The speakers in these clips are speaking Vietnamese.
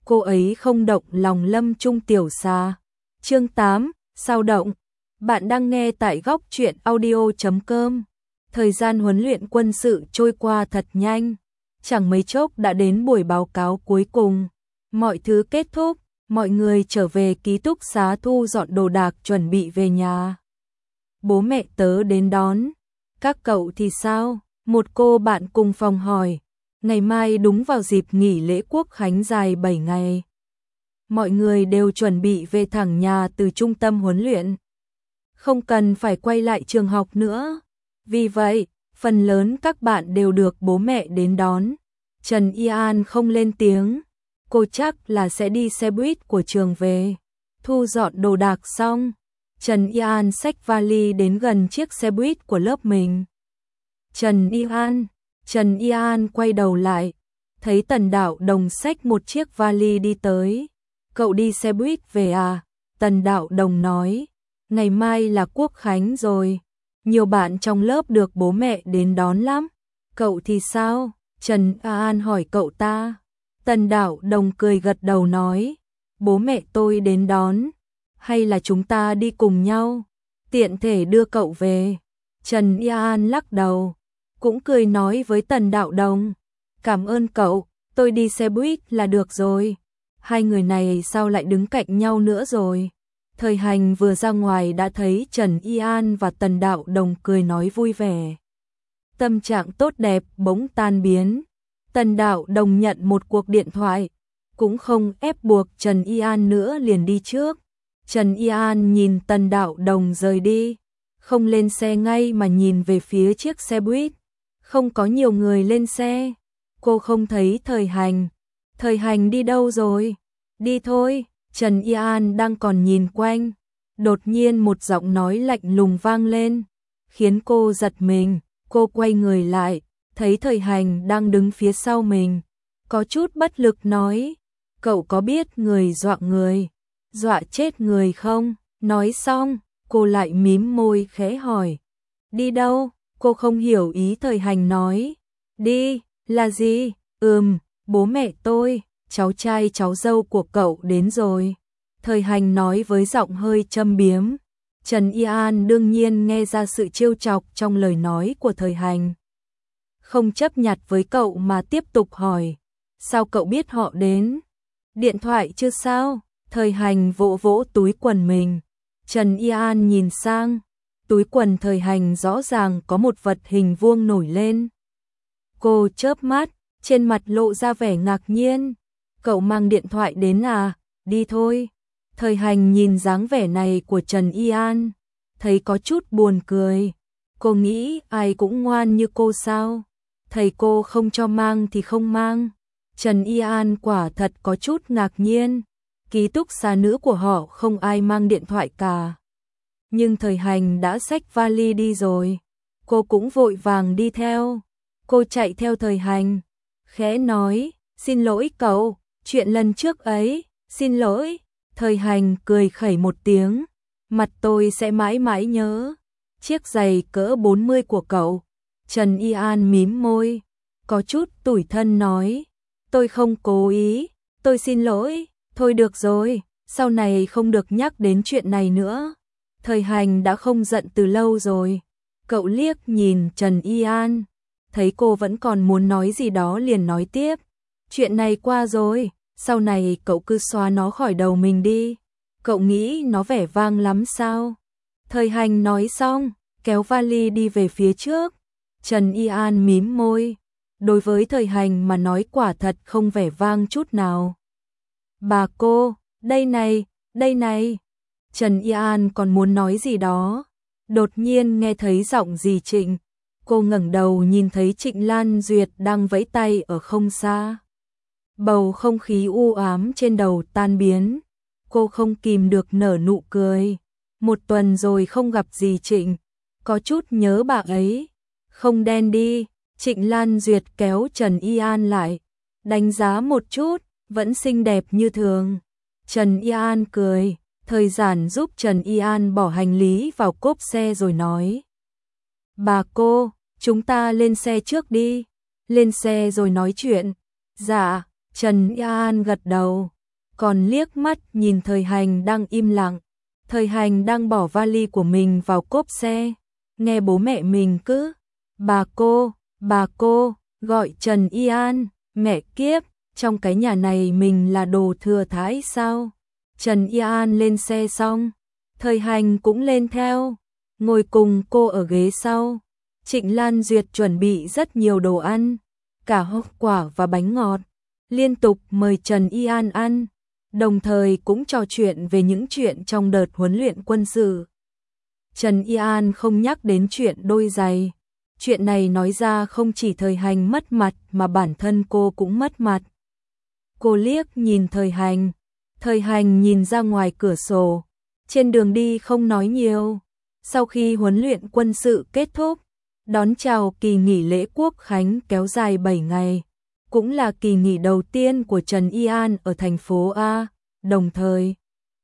cô ấy không động lòng Lâm Trung tiểu xà. Chương 8, sao động. Bạn đang nghe tại góc truyện audio.com. Thời gian huấn luyện quân sự trôi qua thật nhanh, chẳng mấy chốc đã đến buổi báo cáo cuối cùng. Mọi thứ kết thúc, mọi người trở về ký túc xá thu dọn đồ đạc chuẩn bị về nhà. Bố mẹ tớ đến đón. Các cậu thì sao? Một cô bạn cùng phòng hỏi. Ngày mai đúng vào dịp nghỉ lễ Quốc khánh dài 7 ngày. Mọi người đều chuẩn bị về thẳng nhà từ trung tâm huấn luyện. Không cần phải quay lại trường học nữa. Vì vậy, phần lớn các bạn đều được bố mẹ đến đón. Trần Y An không lên tiếng. Cô chắc là sẽ đi xe buýt của trường về. Thu dọn đồ đạc xong, Trần Y An xách vali đến gần chiếc xe buýt của lớp mình. Trần Y An quay đầu lại, thấy Tần Đạo Đồng xách một chiếc vali đi tới. Cậu đi xe buýt về à? Tần Đạo Đồng nói, ngày mai là Quốc khánh rồi. Nhiều bạn trong lớp được bố mẹ đến đón lắm. Cậu thì sao? Trần Y An hỏi cậu ta. Tần Đạo Đồng cười gật đầu nói, bố mẹ tôi đến đón. Hay là chúng ta đi cùng nhau, tiện thể đưa cậu về. Trần Y An lắc đầu, cũng cười nói với Tần Đạo Đồng, cảm ơn cậu, tôi đi xe buýt là được rồi. Hai người này sao lại đứng cạnh nhau nữa rồi? Thời Hành vừa ra ngoài đã thấy Trần Y An và Tần Đạo Đồng cười nói vui vẻ. Tâm trạng tốt đẹp bỗng tan biến. Tần Đạo Đồng nhận một cuộc điện thoại, cũng không ép buộc Trần Y An nữa liền đi trước. Trần Y An nhìn Tần Đạo Đồng rời đi, không lên xe ngay mà nhìn về phía chiếc xe buýt. Không có nhiều người lên xe. Cô không thấy Thời Hành. Thời Hành đi đâu rồi? Đi thôi. Trần Y An đang còn nhìn quanh. Đột nhiên một giọng nói lạnh lùng vang lên, khiến cô giật mình. Cô quay người lại, thấy Thời Hành đang đứng phía sau mình. Có chút bất lực nói, cậu có biết người dọa người, dọa chết người không? Nói xong, cô lại mím môi khẽ hỏi, đi đâu? Cô không hiểu ý Thời Hành nói. Đi, là gì? Bố mẹ tôi, cháu trai cháu dâu của cậu đến rồi. Thời Hành nói với giọng hơi châm biếm. Trần Y An đương nhiên nghe ra sự trêu chọc trong lời nói của Thời Hành. Không chấp nhặt với cậu mà tiếp tục hỏi, sao cậu biết họ đến? Điện thoại chưa sao? Thời Hành vỗ vỗ túi quần mình. Trần Y An nhìn sang, túi quần Thời Hành rõ ràng có một vật hình vuông nổi lên. Cô chớp mắt, trên mặt lộ ra vẻ ngạc nhiên. Cậu mang điện thoại đến à? Đi thôi. Thời Hành nhìn dáng vẻ này của Trần Y An, thấy có chút buồn cười. Cô nghĩ ai cũng ngoan như cô sao? Thầy cô không cho mang thì không mang. Trần Y An quả thật có chút ngạc nhiên. Ký túc xá nữ của họ không ai mang điện thoại cả. Nhưng Thời Hành đã xách vali đi rồi. Cô cũng vội vàng đi theo. Cô chạy theo Thời Hành, khẽ nói, xin lỗi cậu, chuyện lần trước ấy, xin lỗi. Thời Hành cười khẩy một tiếng, mặt tôi sẽ mãi mãi nhớ. Chiếc giày cỡ 40 của cậu. Trần Y An mím môi, có chút tủi thân nói, tôi không cố ý, tôi xin lỗi. Thôi được rồi, sau này không được nhắc đến chuyện này nữa. Thời Hành đã không giận từ lâu rồi. Cậu liếc nhìn Trần Y An, thấy cô vẫn còn muốn nói gì đó liền nói tiếp. Chuyện này qua rồi, sau này cậu cứ xóa nó khỏi đầu mình đi. Cậu nghĩ nó vẻ vang lắm sao? Thời Hành nói xong, kéo vali đi về phía trước. Trần Y An mím môi. Đối với Thời Hành mà nói quả thật không vẻ vang chút nào. Bà cô, đây này, đây này. Trần Y An còn muốn nói gì đó. Đột nhiên nghe thấy giọng dì Trịnh. Cô ngẩng đầu nhìn thấy Trịnh Lan Duyệt đang vẫy tay ở không xa. Bầu không khí u ám trên đầu tan biến. Cô không kìm được nở nụ cười. Một tuần rồi không gặp dì Trịnh, có chút nhớ bà ấy. Không đen đi. Trịnh Lan Duyệt kéo Trần Y An lại, đánh giá một chút, vẫn xinh đẹp như thường. Trần Y An cười, Thời Giản giúp Trần Y An bỏ hành lý vào cốp xe rồi nói. Bà cô, chúng ta lên xe trước đi. Lên xe rồi nói chuyện. Dạ, Trần Y An gật đầu. còn liếc mắt nhìn Thời Hành đang im lặng. Thời Hành đang bỏ vali của mình vào cốp xe, nghe bố mẹ mình cứ bà cô, gọi Trần Y An, mẹ kiếp, trong cái nhà này mình là đồ thừa thãi sao? Trần Y An lên xe xong, Thời Hành cũng lên theo, ngồi cùng cô ở ghế sau. Trịnh Lan Duyệt chuẩn bị rất nhiều đồ ăn, cả hoa quả và bánh ngọt, liên tục mời Trần Y An ăn, đồng thời cũng trò chuyện về những chuyện trong đợt huấn luyện quân sự. Trần Y An không nhắc đến chuyện đôi giày. Chuyện này nói ra không chỉ Thời Hành mất mặt mà bản thân cô cũng mất mặt. Cô liếc nhìn Thời Hành nhìn ra ngoài cửa sổ. Trên đường đi không nói nhiều. Sau khi huấn luyện quân sự kết thúc, đón chào kỳ nghỉ lễ Quốc khánh kéo dài 7 ngày, cũng là kỳ nghỉ đầu tiên của Trần Y An ở thành phố A, đồng thời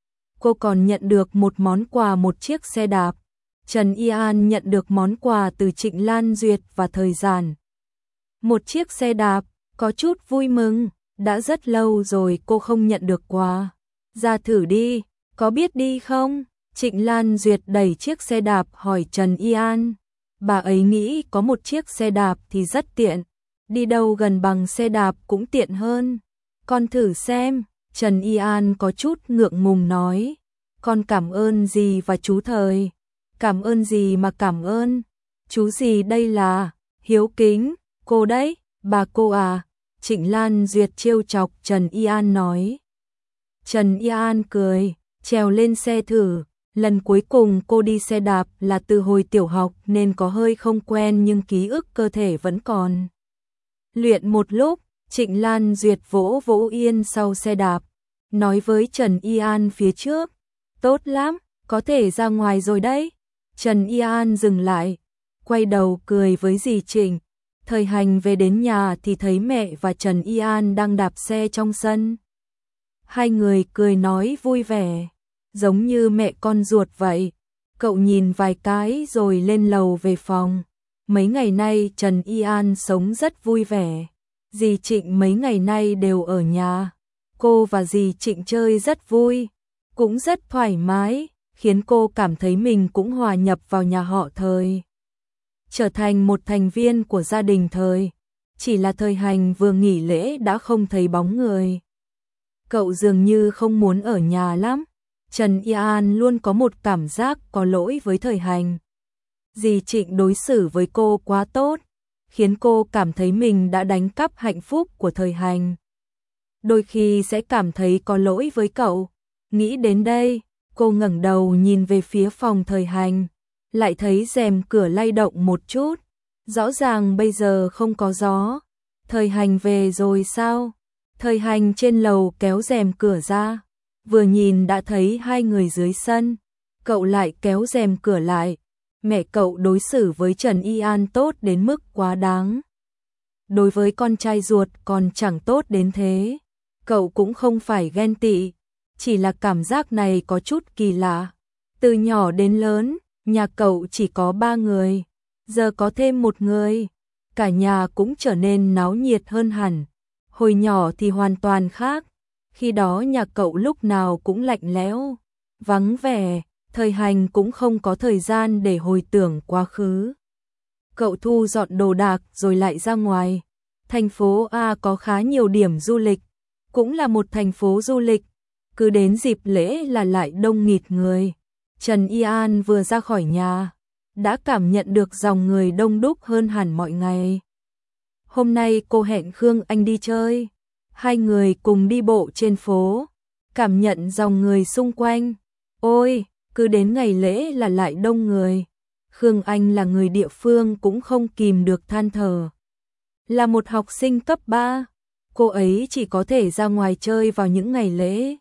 cô còn nhận được một món quà, một chiếc xe đạp. Trần Y An nhận được món quà từ Trịnh Lan Duyệt và Thời Giản. Một chiếc xe đạp, có chút vui mừng, đã rất lâu rồi cô không nhận được quà. Ra thử đi, có biết đi không? Trịnh Lan Duyệt đẩy chiếc xe đạp hỏi Trần Y An. Bà ấy nghĩ có một chiếc xe đạp thì rất tiện, đi đâu gần bằng xe đạp cũng tiện hơn. Con thử xem, Trần Y An có chút ngượng ngùng nói. Con cảm ơn dì và chú Thời. Cảm ơn gì mà cảm ơn? Chú gì đây là? Hiếu kính, cô đấy, bà cô à? Trịnh Lan Duyệt trêu chọc Trần Y An nói. Trần Y An cười, trèo lên xe thử. Lần cuối cùng cô đi xe đạp là từ hồi tiểu học nên có hơi không quen nhưng ký ức cơ thể vẫn còn. Luyện một lúc, Trịnh Lan Duyệt vỗ vỗ yên sau xe đạp, nói với Trần Y An phía trước. Tốt lắm, có thể ra ngoài rồi đấy. Trần Y An dừng lại, quay đầu cười với dì Trịnh. Thời Hành về đến nhà thì thấy mẹ và Trần Y An đang đạp xe trong sân. Hai người cười nói vui vẻ, giống như mẹ con ruột vậy. Cậu nhìn vài cái rồi lên lầu về phòng. Mấy ngày nay Trần Y An sống rất vui vẻ. Dì Trịnh mấy ngày nay đều ở nhà. Cô và dì Trịnh chơi rất vui, cũng rất thoải mái, khiến cô cảm thấy mình cũng hòa nhập vào nhà họ Thời, trở thành một thành viên của gia đình Thời. Chỉ là Thời Hành vừa nghỉ lễ đã không thấy bóng người. Cậu dường như không muốn ở nhà lắm. Trần Y An luôn có một cảm giác có lỗi với Thời Hành. Dì Trịnh đối xử với cô quá tốt, khiến cô cảm thấy mình đã đánh cắp hạnh phúc của Thời Hành. Đôi khi sẽ cảm thấy có lỗi với cậu. Nghĩ đến đây, cô ngẩng đầu nhìn về phía phòng Thời Hành, lại thấy rèm cửa lay động một chút. Rõ ràng bây giờ không có gió. Thời Hành về rồi sao? Thời Hành trên lầu kéo rèm cửa ra, vừa nhìn đã thấy hai người dưới sân. Cậu lại kéo rèm cửa lại. Mẹ cậu đối xử với Trần Y An tốt đến mức quá đáng. Đối với con trai ruột còn chẳng tốt đến thế. Cậu cũng không phải ghen tị, chỉ là cảm giác này có chút kỳ lạ. Từ nhỏ đến lớn, nhà cậu chỉ có 3 người, giờ có thêm một người, cả nhà cũng trở nên náo nhiệt hơn hẳn. Hồi nhỏ thì hoàn toàn khác, khi đó nhà cậu lúc nào cũng lạnh lẽo, vắng vẻ. Thời Hành cũng không có thời gian để hồi tưởng quá khứ. Cậu thu dọn đồ đạc rồi lại ra ngoài. Thành phố A có khá nhiều điểm du lịch, cũng là một thành phố du lịch, cứ đến dịp lễ là lại đông nghịt người. Trần Y An vừa ra khỏi nhà, đã cảm nhận được dòng người đông đúc hơn hẳn mọi ngày. Hôm nay cô hẹn Khương Anh đi chơi, hai người cùng đi bộ trên phố, cảm nhận dòng người xung quanh. Ôi, cứ đến ngày lễ là lại đông người. Khương Anh là người địa phương cũng không kìm được than thở. Là một học sinh cấp 3, cô ấy chỉ có thể ra ngoài chơi vào những ngày lễ.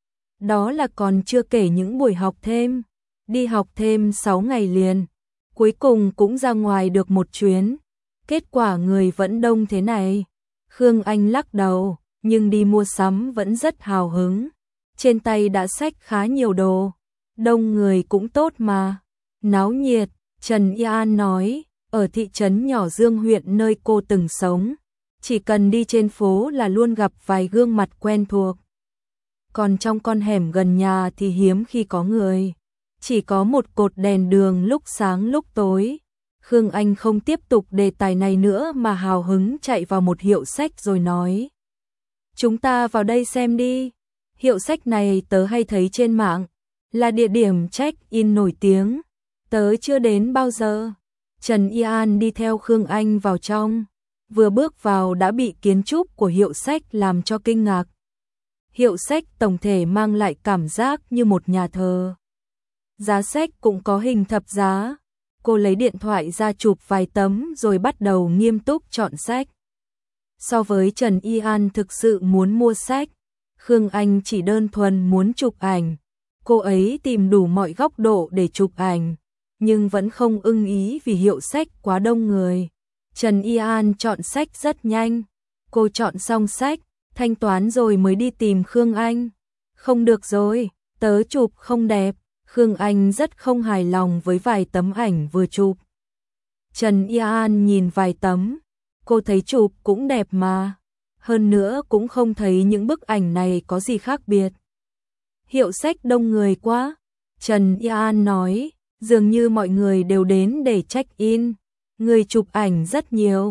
Đó là còn chưa kể những buổi học thêm, đi học thêm 6 ngày liền. Cuối cùng cũng ra ngoài được một chuyến. Kết quả người vẫn đông thế này. Khương Anh lắc đầu, nhưng đi mua sắm vẫn rất hào hứng. Trên tay đã xách khá nhiều đồ. Đông người cũng tốt mà. Náo nhiệt, Trần Y An nói, ở thị trấn nhỏ Dương huyện nơi cô từng sống, chỉ cần đi trên phố là luôn gặp vài gương mặt quen thuộc. còn trong con hẻm gần nhà thì hiếm khi có người. Chỉ có một cột đèn đường lúc sáng lúc tối. Khương Anh không tiếp tục đề tài này nữa mà hào hứng chạy vào một hiệu sách rồi nói. Chúng ta vào đây xem đi. Hiệu sách này tớ hay thấy trên mạng, là địa điểm check-in nổi tiếng. Tớ chưa đến bao giờ. Trần Y An đi theo Khương Anh vào trong. Vừa bước vào đã bị kiến trúc của hiệu sách làm cho kinh ngạc. Hiệu sách tổng thể mang lại cảm giác như một nhà thờ. Giá sách cũng có hình thập giá. Cô lấy điện thoại ra chụp vài tấm rồi bắt đầu nghiêm túc chọn sách. So với Trần Y An thực sự muốn mua sách, Khương Anh chỉ đơn thuần muốn chụp ảnh. Cô ấy tìm đủ mọi góc độ để chụp ảnh, nhưng vẫn không ưng ý vì hiệu sách quá đông người. Trần Y An chọn sách rất nhanh. Cô chọn xong sách, thanh toán rồi mới đi tìm Khương Anh. Không được rồi, tớ chụp không đẹp. Khương Anh rất không hài lòng với vài tấm ảnh vừa chụp. Trần Y An nhìn vài tấm, cô thấy chụp cũng đẹp mà. Hơn nữa cũng không thấy những bức ảnh này có gì khác biệt. Hiệu sách đông người quá, Trần Y An nói, dường như mọi người đều đến để check-in. Người chụp ảnh rất nhiều.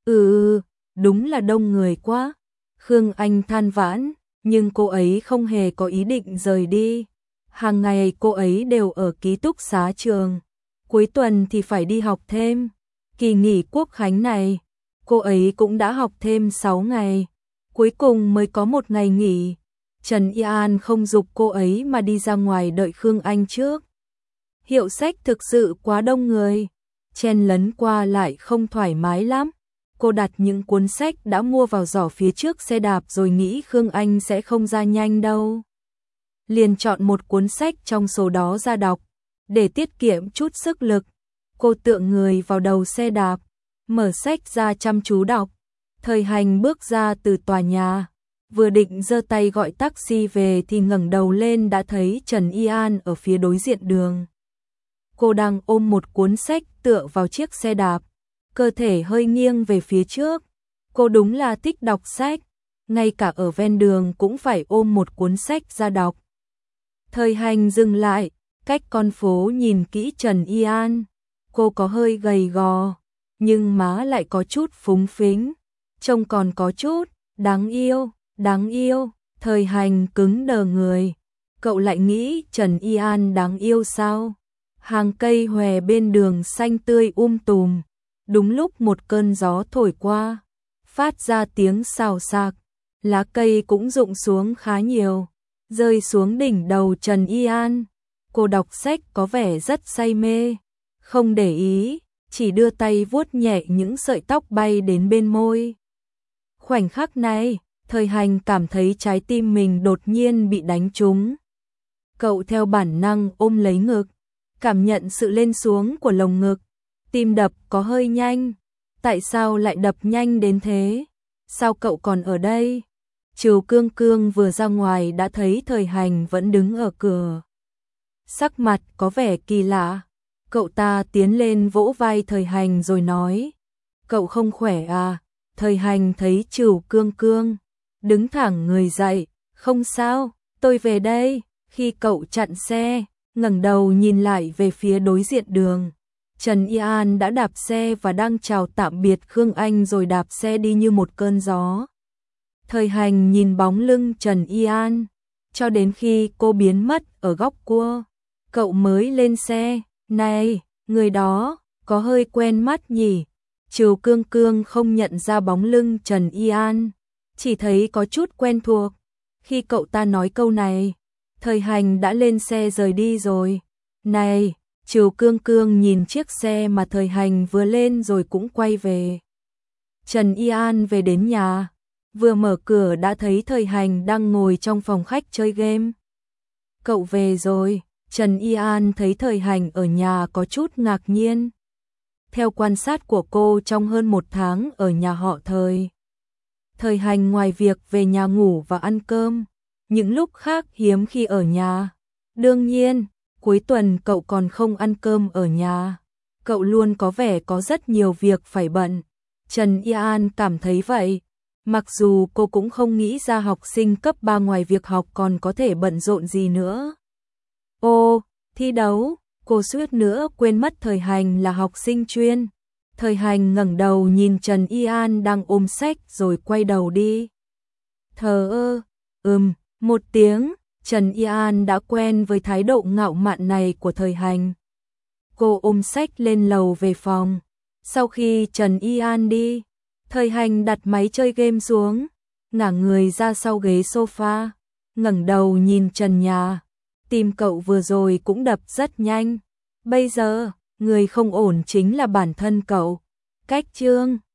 Đúng là đông người quá. Khương Anh than vãn, nhưng cô ấy không hề có ý định rời đi. Hàng ngày cô ấy đều ở ký túc xá trường. Cuối tuần thì phải đi học thêm. Kỳ nghỉ Quốc khánh này, cô ấy cũng đã học thêm 6 ngày. Cuối cùng mới có một ngày nghỉ. Trần Y An không giục cô ấy mà đi ra ngoài đợi Khương Anh trước. Hiệu sách thực sự quá đông người. Chen lấn qua lại không thoải mái lắm. Cô đặt những cuốn sách đã mua vào giỏ phía trước xe đạp rồi nghĩ Khương Anh sẽ không ra nhanh đâu. Liền chọn một cuốn sách trong số đó ra đọc, để tiết kiệm chút sức lực. Cô tựa người vào đầu xe đạp, mở sách ra chăm chú đọc. Thời Hành bước ra từ tòa nhà, vừa định giơ tay gọi taxi về thì ngẩng đầu lên đã thấy Trần Y An ở phía đối diện đường. Cô đang ôm một cuốn sách tựa vào chiếc xe đạp, cơ thể hơi nghiêng về phía trước. Cô đúng là thích đọc sách, ngay cả ở ven đường cũng phải ôm một cuốn sách ra đọc. Thời Hành dừng lại, cách con phố nhìn kỹ Trần Y An. Cô có hơi gầy gò, nhưng má lại có chút phúng phính, trông còn có chút đáng yêu, đáng yêu. Thời Hành cứng đờ người. Cậu lại nghĩ Trần Y An đáng yêu sao? Hàng cây hòe bên đường xanh tươi tùm. Đúng lúc một cơn gió thổi qua, phát ra tiếng xào xạc, lá cây cũng rụng xuống khá nhiều, rơi xuống đỉnh đầu Trần Y An. Cô đọc sách có vẻ rất say mê, không để ý, chỉ đưa tay vuốt nhẹ những sợi tóc bay đến bên môi. Khoảnh khắc này, Thời Hành cảm thấy trái tim mình đột nhiên bị đánh trúng. Cậu theo bản năng ôm lấy ngực, cảm nhận sự lên xuống của lồng ngực. Tim đập có hơi nhanh. Tại sao lại đập nhanh đến thế? Sao cậu còn ở đây? Trừu Cương Cương vừa ra ngoài đã thấy Thời Hành vẫn đứng ở cửa. Sắc mặt có vẻ kỳ lạ. Cậu ta tiến lên vỗ vai Thời Hành rồi nói. Cậu không khỏe à? Thời Hành thấy Trừu Cương Cương đứng thẳng người dậy. Không sao, tôi về đây. Khi cậu chặn xe, ngẩng đầu nhìn lại về phía đối diện đường. Trần Y An đã đạp xe và đang chào tạm biệt Khương Anh rồi đạp xe đi như một cơn gió. Thời Hành nhìn bóng lưng Trần Y An, cho đến khi cô biến mất ở góc cua, cậu mới lên xe. Này, người đó, có hơi quen mắt nhỉ? Trừu Cương Cương không nhận ra bóng lưng Trần Y An, chỉ thấy có chút quen thuộc. Khi cậu ta nói câu này, Thời Hành đã lên xe rời đi rồi. Này, Trừu Cương Cương nhìn chiếc xe mà Thời Hành vừa lên rồi cũng quay về. Trần Y An về đến nhà, vừa mở cửa đã thấy Thời Hành đang ngồi trong phòng khách chơi game. Cậu về rồi. Trần Y An thấy Thời Hành ở nhà có chút ngạc nhiên. Theo quan sát của cô trong hơn 1 tháng ở nhà họ Thời Hành ngoài việc về nhà ngủ và ăn cơm, những lúc khác hiếm khi ở nhà. Đương nhiên, cuối tuần cậu còn không ăn cơm ở nhà. Cậu luôn có vẻ có rất nhiều việc phải bận. Trần Y An cảm thấy vậy. Mặc dù cô cũng không nghĩ ra học sinh cấp 3 ngoài việc học còn có thể bận rộn gì nữa. Ô, thi đấu, cô suýt nữa quên mất Thời Hành là học sinh chuyên. Thời Hành ngẩng đầu nhìn Trần Y An đang ôm sách rồi quay đầu đi. Thờ ơ, một tiếng, Trần Y An đã quen với thái độ ngạo mạn này của Thời Hành. Cô ôm sách lên lầu về phòng. Sau khi Trần Y An đi, Thời Hành đặt máy chơi game xuống, ngả người ra sau ghế sofa, ngẩng đầu nhìn trần nhà. Tim cậu vừa rồi cũng đập rất nhanh. Bây giờ, người không ổn chính là bản thân cậu. Cách chương